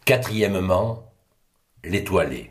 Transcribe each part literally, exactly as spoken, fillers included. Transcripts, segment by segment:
Quatrièmement, l'étoilé.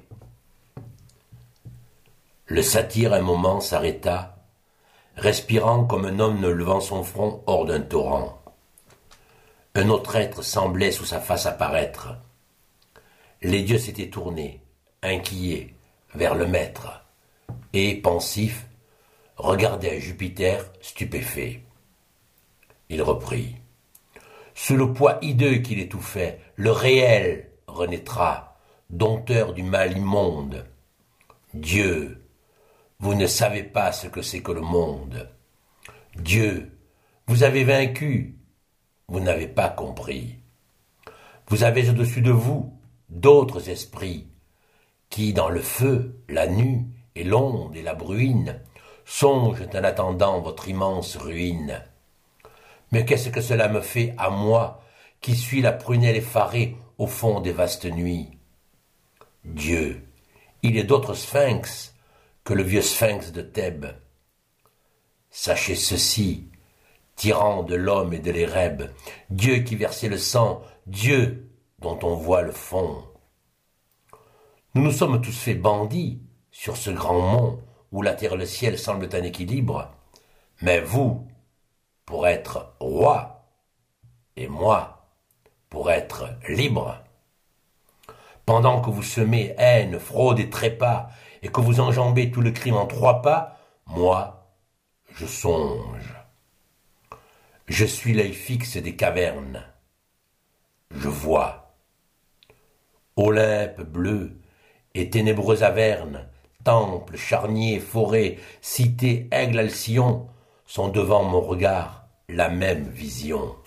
Le satyre un moment s'arrêta, respirant comme un homme ne levant son front hors d'un torrent. Un autre être semblait sous sa face apparaître. Les dieux s'étaient tournés, inquiets, vers le maître, et, pensifs, regardaient Jupiter stupéfait. Il reprit. Sous le poids hideux qui l'étouffait, le réel renaîtra, dompteur du mal immonde. Dieu, vous ne savez pas ce que c'est que le monde. Dieu, vous avez vaincu, vous n'avez pas compris. Vous avez au-dessus de vous d'autres esprits, qui, dans le feu, la nue et l'onde et la bruine, songent en attendant votre immense ruine. Mais qu'est-ce que cela me fait à moi, qui suis la prunelle effarée au fond des vastes nuits? Dieu, il est d'autres sphinx que le vieux sphinx de Thèbes. Sachez ceci, tyran de l'homme et de l'érèbe, Dieu qui versait le sang, Dieu dont on voit le fond. Nous nous sommes tous faits bandits sur ce grand mont où la terre et le ciel semblent en équilibre, mais vous, pour être roi, et moi, pour être libre. Pendant que vous semez haine, fraude et trépas, et que vous enjambez tout le crime en trois pas, moi, je songe. Je suis l'œil fixe des cavernes. Je vois. Olympe bleu et ténébreux Averne, temples, charniers, forêts, cités, aigle Alcyon, sont devant mon regard la même vision.